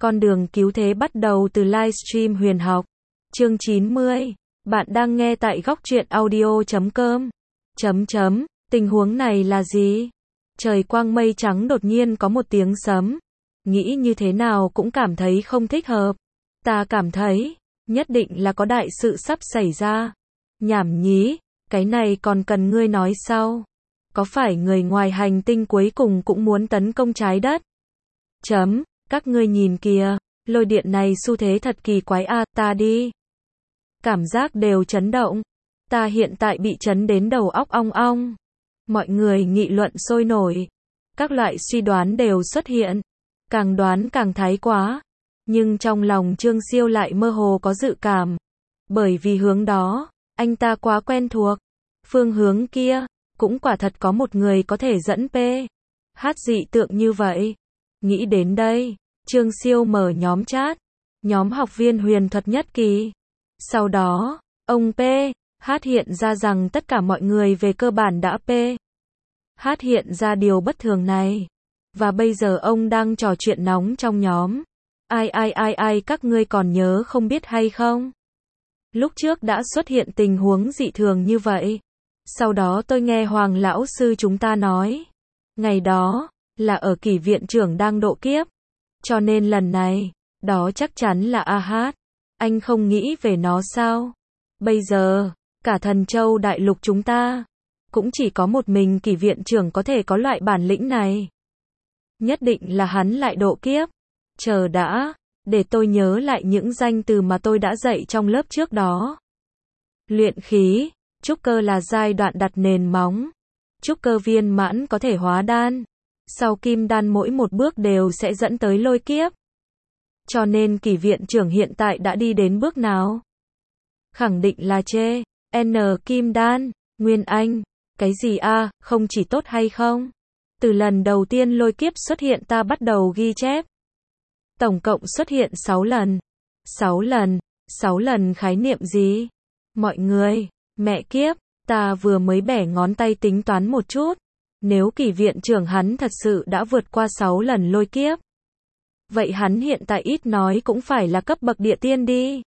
Con đường cứu thế bắt đầu từ livestream huyền học. Chương 90. Bạn đang nghe tại góc truyện audio.com. Tình huống này là gì? Trời quang mây trắng đột nhiên có một tiếng sấm. Nghĩ như thế nào cũng cảm thấy không thích hợp. Ta cảm thấy, nhất định là có đại sự sắp xảy ra. Nhảm nhí, cái này còn cần ngươi nói sau. Có phải người ngoài hành tinh cuối cùng cũng muốn tấn công trái đất? Các ngươi nhìn kìa, lôi điện này xu thế thật kỳ quái a, ta đi. Cảm giác đều chấn động. Ta hiện tại bị chấn đến đầu óc ong ong. Mọi người nghị luận sôi nổi. Các loại suy đoán đều xuất hiện. Càng đoán càng thái quá. Nhưng trong lòng Trương Siêu lại mơ hồ có dự cảm. Bởi vì hướng đó, anh ta quá quen thuộc. Phương hướng kia, cũng quả thật có một người có thể dẫn hát dị tượng như vậy. Nghĩ đến đây, Trương Siêu mở nhóm chat. Nhóm học viên huyền thuật nhất kỳ. Sau đó, ông hát hiện ra rằng tất cả mọi người về cơ bản đã hát hiện ra điều bất thường này. Và bây giờ ông đang trò chuyện nóng trong nhóm. Ai các ngươi còn nhớ không biết hay không? Lúc trước đã xuất hiện tình huống dị thường như vậy. Sau đó tôi nghe Hoàng lão sư chúng ta nói. Ngày đó, là ở kỷ viện trưởng đang độ kiếp. Cho nên lần này, đó chắc chắn là hát. Anh không nghĩ về nó sao? Bây giờ, cả Thần Châu đại lục chúng ta, cũng chỉ có một mình kỷ viện trưởng có thể có loại bản lĩnh này. Nhất định là hắn lại độ kiếp. Chờ đã, để tôi nhớ lại những danh từ mà tôi đã dạy trong lớp trước đó. Luyện khí, trúc cơ là giai đoạn đặt nền móng. Trúc cơ viên mãn có thể hóa đan. Sau kim đan mỗi một bước đều sẽ dẫn tới lôi kiếp. Cho nên kỷ viện trưởng hiện tại đã đi đến bước nào? Khẳng định là N kim đan, Nguyên Anh. Cái gì a, không chỉ tốt hay không? Từ lần đầu tiên lôi kiếp xuất hiện ta bắt đầu ghi chép. Tổng cộng xuất hiện 6 lần. 6 lần khái niệm gì? Mọi người, mẹ kiếp, ta vừa mới bẻ ngón tay tính toán một chút. Nếu kỷ viện trưởng hắn thật sự đã vượt qua 6 lần lôi kiếp. Vậy hắn hiện tại ít nói cũng phải là cấp bậc địa tiên đi.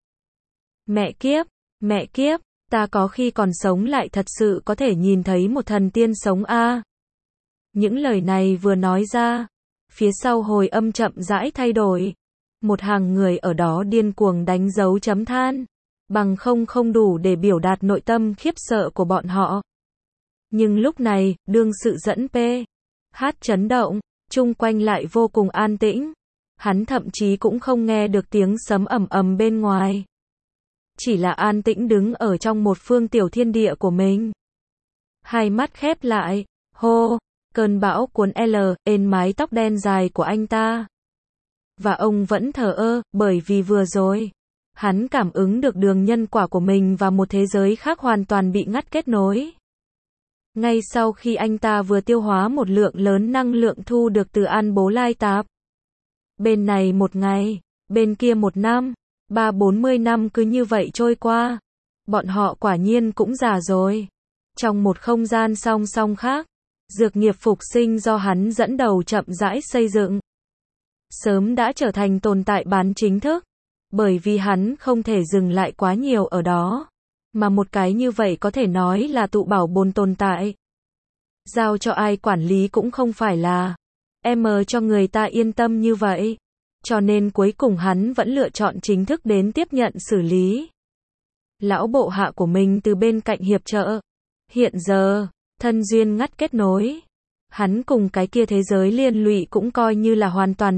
Mẹ kiếp, ta có khi còn sống lại thật sự có thể nhìn thấy một thần tiên sống a. Những lời này vừa nói ra, phía sau hồi âm chậm rãi thay đổi. Một hàng người ở đó điên cuồng đánh dấu chấm than. Bằng không đủ để biểu đạt nội tâm khiếp sợ của bọn họ. Nhưng lúc này, đương sự dẫn hát chấn động, chung quanh lại vô cùng an tĩnh. Hắn thậm chí cũng không nghe được tiếng sấm ầm ầm bên ngoài. Chỉ là an tĩnh đứng ở trong một phương tiểu thiên địa của mình. Hai mắt khép lại, hô, cơn bão cuốn lên mái tóc đen dài của anh ta. Và ông vẫn thờ ơ, bởi vì vừa rồi, hắn cảm ứng được đường nhân quả của mình và một thế giới khác hoàn toàn bị ngắt kết nối. Ngay sau khi anh ta vừa tiêu hóa một lượng lớn năng lượng thu được từ An Bố Lai Tạp. Bên này một ngày, bên kia một năm, 30-40 năm cứ như vậy trôi qua. Bọn họ quả nhiên cũng già rồi. Trong một không gian song song khác, dược nghiệp phục sinh do hắn dẫn đầu chậm rãi xây dựng. Sớm đã trở thành tồn tại bán chính thức. Bởi vì hắn không thể dừng lại quá nhiều ở đó. Mà một cái như vậy có thể nói là tụ bảo bồn tồn tại. Giao cho ai quản lý cũng không phải là cho người ta yên tâm như vậy. Cho nên cuối cùng hắn vẫn lựa chọn chính thức đến tiếp nhận xử lý. Lão bộ hạ của mình từ bên cạnh hiệp trợ. Hiện giờ, thân duyên ngắt kết nối. Hắn cùng cái kia thế giới liên lụy cũng coi như là hoàn toàn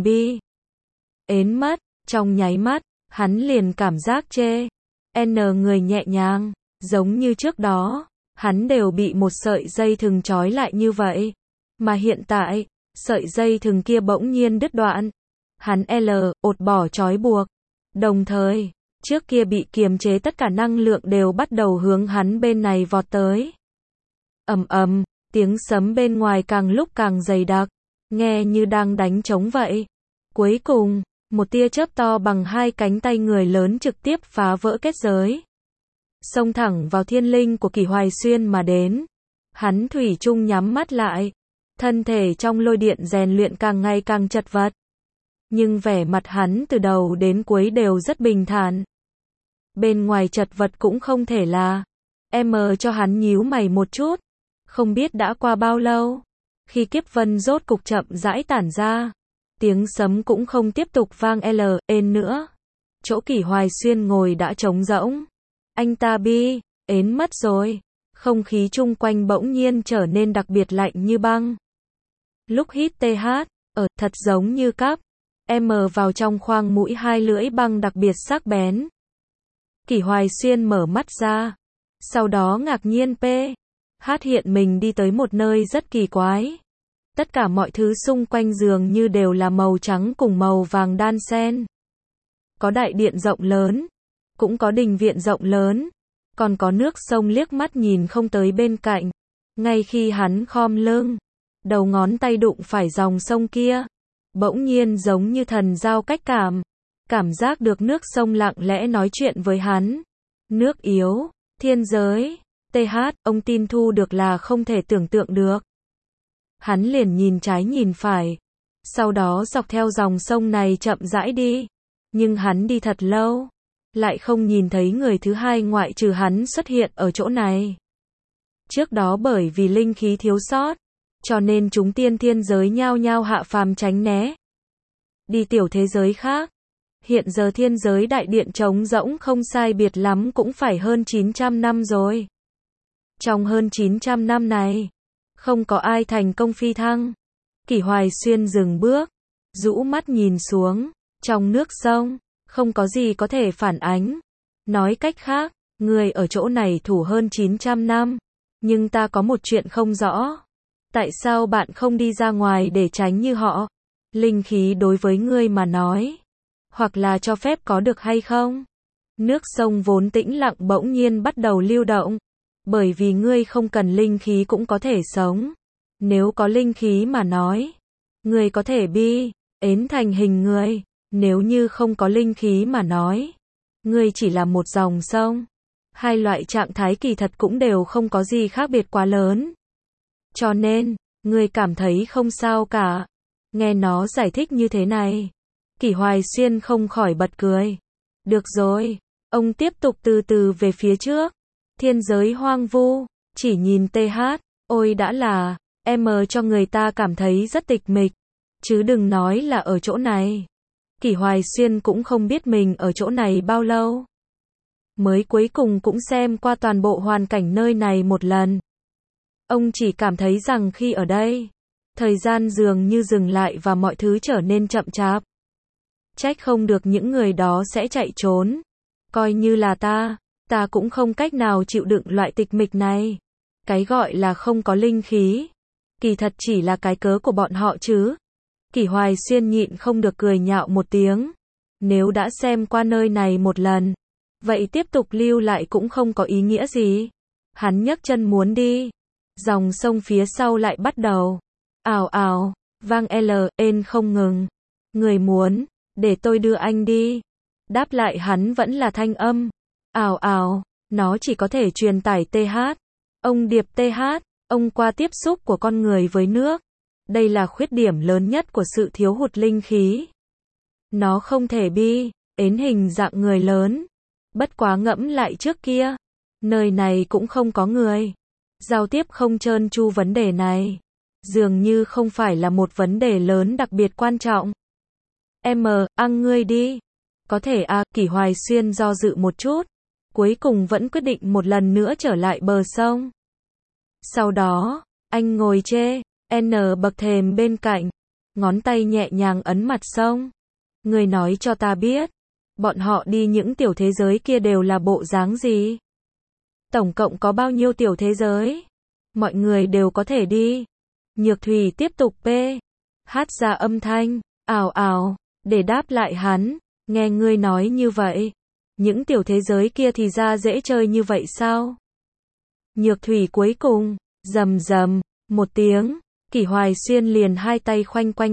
ến mất. Trong nháy mắt, hắn liền cảm giác người nhẹ nhàng. Giống như trước đó, hắn đều bị một sợi dây thừng trói lại như vậy. Mà hiện tại, sợi dây thừng kia bỗng nhiên đứt đoạn. Hắn ột bỏ trói buộc. Đồng thời, trước kia bị kiềm chế tất cả năng lượng đều bắt đầu hướng hắn bên này vọt tới. Ầm, tiếng sấm bên ngoài càng lúc càng dày đặc, nghe như đang đánh trống vậy. Cuối cùng, một tia chớp to bằng 2 cánh tay người lớn trực tiếp phá vỡ kết giới. Xông thẳng vào thiên linh của Kỷ Hoài Xuyên mà đến. Hắn thủy chung nhắm mắt lại. Thân thể trong lôi điện rèn luyện càng ngày càng chật vật. Nhưng vẻ mặt hắn từ đầu đến cuối đều rất bình thản. Bên ngoài chật vật cũng không thể là. Cho hắn nhíu mày một chút. Không biết đã qua bao lâu. Khi kiếp vân rốt cục chậm rãi tản ra. Tiếng sấm cũng không tiếp tục vang nữa. Chỗ Kỷ Hoài Xuyên ngồi đã trống rỗng. Anh ta ến mất rồi. Không khí chung quanh bỗng nhiên trở nên đặc biệt lạnh như băng. Lúc hít thật giống như cắp. Vào trong khoang mũi hai lưỡi băng đặc biệt sắc bén. Kỷ Hoài Xuyên mở mắt ra. Sau đó ngạc nhiên hiện mình đi tới một nơi rất kỳ quái. Tất cả mọi thứ xung quanh dường như đều là màu trắng cùng màu vàng đan xen. Có đại điện rộng lớn, cũng có đình viện rộng lớn, còn có nước sông liếc mắt nhìn không tới bên cạnh. Ngay khi hắn khom lưng, đầu ngón tay đụng phải dòng sông kia, bỗng nhiên giống như thần giao cách cảm giác được nước sông lặng lẽ nói chuyện với hắn. Nước yếu, thiên giới, ông tin thu được là không thể tưởng tượng được. Hắn liền nhìn trái nhìn phải, sau đó dọc theo dòng sông này chậm rãi đi. Nhưng hắn đi thật lâu, lại không nhìn thấy người thứ hai ngoại trừ hắn xuất hiện ở chỗ này. Trước đó bởi vì linh khí thiếu sót, cho nên chúng tiên thiên giới nhao nhao hạ phàm tránh né. Đi tiểu thế giới khác. Hiện giờ thiên giới đại điện trống rỗng không sai biệt lắm cũng phải hơn 900 năm rồi. Trong hơn 900 năm này, không có ai thành công phi thăng. Kỷ Hoài Xuyên dừng bước, rũ mắt nhìn xuống, trong nước sông, không có gì có thể phản ánh. Nói cách khác, người ở chỗ này thủ hơn 900 năm, nhưng ta có một chuyện không rõ. Tại sao bạn không đi ra ngoài để tránh như họ? Linh khí đối với ngươi mà nói, hoặc là cho phép có được hay không? Nước sông vốn tĩnh lặng bỗng nhiên bắt đầu lưu động. Bởi vì ngươi không cần linh khí cũng có thể sống. Nếu có linh khí mà nói, ngươi có thể ến thành hình người. Nếu như không có linh khí mà nói, ngươi chỉ là một dòng sông. Hai loại trạng thái kỳ thật cũng đều không có gì khác biệt quá lớn. Cho nên, ngươi cảm thấy không sao cả. Nghe nó giải thích như thế này, Kỷ Hoài Xuyên không khỏi bật cười. Được rồi, ông tiếp tục từ từ về phía trước. Thiên giới hoang vu, chỉ nhìn ôi đã là, cho người ta cảm thấy rất tịch mịch. Chứ đừng nói là ở chỗ này. Kỷ Hoài Xuyên cũng không biết mình ở chỗ này bao lâu. Mới cuối cùng cũng xem qua toàn bộ hoàn cảnh nơi này một lần. Ông chỉ cảm thấy rằng khi ở đây, thời gian dường như dừng lại và mọi thứ trở nên chậm chạp. Trách không được những người đó sẽ chạy trốn. Coi như là ta cũng không cách nào chịu đựng loại tịch mịch này. Cái gọi là không có linh khí, kỳ thật chỉ là cái cớ của bọn họ chứ. Kỷ Hoài Xuyên nhịn không được cười nhạo một tiếng. Nếu đã xem qua nơi này một lần, vậy tiếp tục lưu lại cũng không có ý nghĩa gì. Hắn nhấc chân muốn đi. Dòng sông phía sau lại bắt đầu ào ào, vang không ngừng. Người muốn, để tôi đưa anh đi. Đáp lại hắn vẫn là thanh âm. Ào ào, nó chỉ có thể truyền tải ông điệp ông qua tiếp xúc của con người với nước. Đây là khuyết điểm lớn nhất của sự thiếu hụt linh khí. Nó không thể ến hình dạng người lớn. Bất quá ngẫm lại trước kia, nơi này cũng không có người. Giao tiếp không trơn tru vấn đề này, dường như không phải là một vấn đề lớn đặc biệt quan trọng. Ngươi đi. Có thể Kỷ Hoài Xuyên do dự một chút. Cuối cùng vẫn quyết định một lần nữa trở lại bờ sông. Sau đó, anh ngồi bậc thềm bên cạnh, ngón tay nhẹ nhàng ấn mặt sông. Người nói cho ta biết, bọn họ đi những tiểu thế giới kia đều là bộ dáng gì? Tổng cộng có bao nhiêu tiểu thế giới? Mọi người đều có thể đi. Nhược Thủy tiếp tục hát ra âm thanh, ào ào, để đáp lại hắn. Nghe ngươi nói như vậy, những tiểu thế giới kia thì ra dễ chơi như vậy sao? Nhược Thủy cuối cùng, rầm rầm, một tiếng, Kỷ Hoài Xuyên liền hai tay khoanh quanh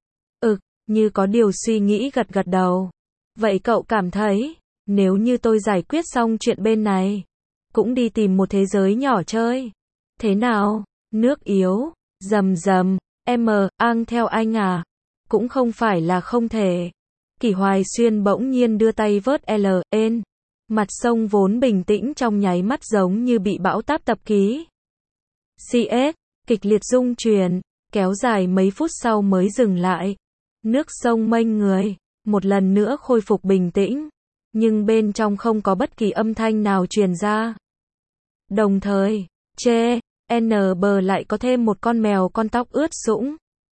như có điều suy nghĩ gật gật đầu. Vậy cậu cảm thấy, nếu như tôi giải quyết xong chuyện bên này, cũng đi tìm một thế giới nhỏ chơi. Thế nào? Nước yếu, rầm rầm, theo anh à? cũng không phải là không thể. Kỷ Hoài Xuyên bỗng nhiên đưa tay vớt L.N. Mặt sông vốn bình tĩnh trong nháy mắt giống như bị bão táp tập ký. CS, kịch liệt rung chuyển, kéo dài mấy phút sau mới dừng lại. Nước sông mênh người, một lần nữa khôi phục bình tĩnh, nhưng bên trong không có bất kỳ âm thanh nào truyền ra. Đồng thời, N bờ lại có thêm một con mèo con tóc ướt sũng.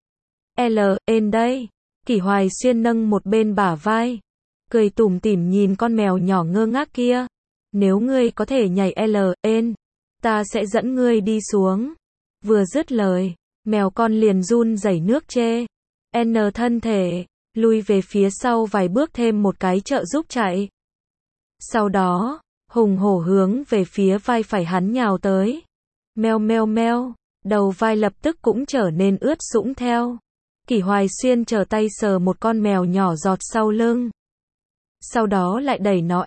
N đây, Kỷ Hoài Xuyên nâng một bên bả vai, cười tủm tỉm nhìn con mèo nhỏ ngơ ngác kia. Nếu ngươi có thể nhảy N, ta sẽ dẫn ngươi đi xuống. Vừa dứt lời, mèo con liền run rẩy nước N thân thể, lui về phía sau vài bước thêm một cái trợ giúp chạy. Sau đó, hùng hổ hướng về phía vai phải hắn nhào tới. Meo meo meo, đầu vai lập tức cũng trở nên ướt sũng theo. Kỷ Hoài Xuyên trở tay sờ một con mèo nhỏ giọt sau lưng. Sau đó lại đẩy nó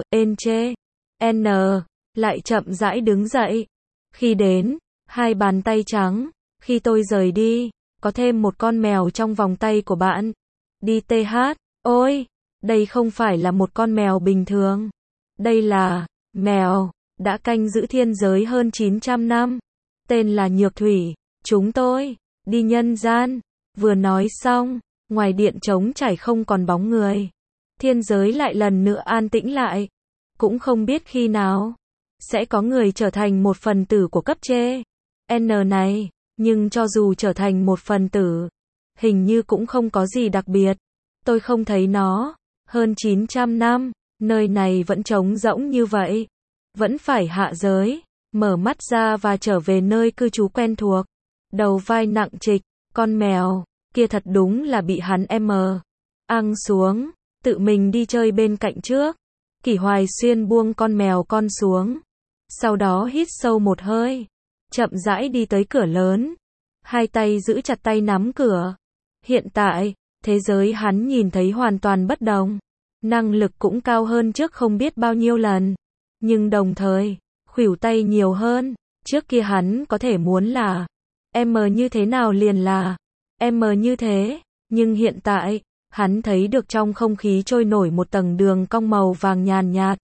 N, lại chậm rãi đứng dậy. Khi đến, hai bàn tay trắng, khi tôi rời đi, có thêm một con mèo trong vòng tay của bạn. Đi TH, ôi, đây không phải là một con mèo bình thường. Đây là mèo đã canh giữ thiên giới hơn 900 năm. Tên là Nhược Thủy, chúng tôi đi nhân gian. Vừa nói xong, ngoài điện trống trải không còn bóng người. Thiên giới lại lần nữa an tĩnh lại. Cũng không biết khi nào sẽ có người trở thành một phần tử của cấp N này, nhưng cho dù trở thành một phần tử, hình như cũng không có gì đặc biệt. Tôi không thấy nó. Hơn 900 năm, nơi này vẫn trống rỗng như vậy. Vẫn phải hạ giới, mở mắt ra và trở về nơi cư trú quen thuộc. Đầu vai nặng trịch, con mèo kia thật đúng là bị hắn ăn xuống, tự mình đi chơi bên cạnh trước. Kỷ Hoài Xuyên buông con mèo con xuống, sau đó hít sâu một hơi, chậm rãi đi tới cửa lớn, hai tay giữ chặt tay nắm cửa. Hiện tại, thế giới hắn nhìn thấy hoàn toàn bất đồng, năng lực cũng cao hơn trước không biết bao nhiêu lần, nhưng đồng thời, khuỷu tay nhiều hơn. Trước kia hắn có thể muốn là như thế nào liền là như thế, nhưng hiện tại, hắn thấy được trong không khí trôi nổi một tầng đường cong màu vàng nhàn nhạt.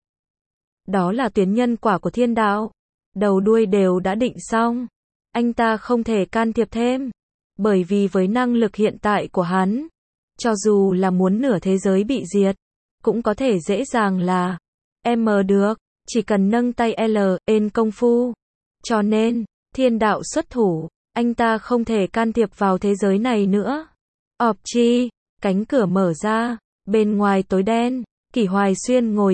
Đó là tuyến nhân quả của thiên đạo. Đầu đuôi đều đã định xong. Anh ta không thể can thiệp thêm. Bởi vì với năng lực hiện tại của hắn, cho dù là muốn nửa thế giới bị diệt, cũng có thể dễ dàng là được, chỉ cần nâng tay N công phu. Cho nên, thiên đạo xuất thủ, anh ta không thể can thiệp vào thế giới này nữa. Chi, cánh cửa mở ra, bên ngoài tối đen, Kỷ Hoài Xuyên ngồi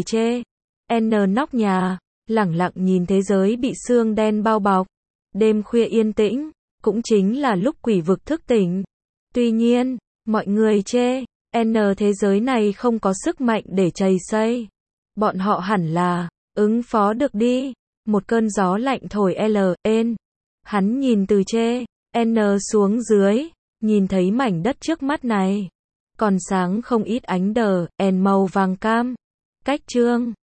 N nóc nhà, lẳng lặng nhìn thế giới bị sương đen bao bọc. Đêm khuya yên tĩnh, cũng chính là lúc quỷ vực thức tỉnh. Tuy nhiên, mọi người N thế giới này không có sức mạnh để chày xây. Bọn họ hẳn là ứng phó được đi. Một cơn gió lạnh thổi N. Hắn nhìn từ N xuống dưới, nhìn thấy mảnh đất trước mắt này còn sáng không ít ánh đờ, màu vàng cam. Cách chương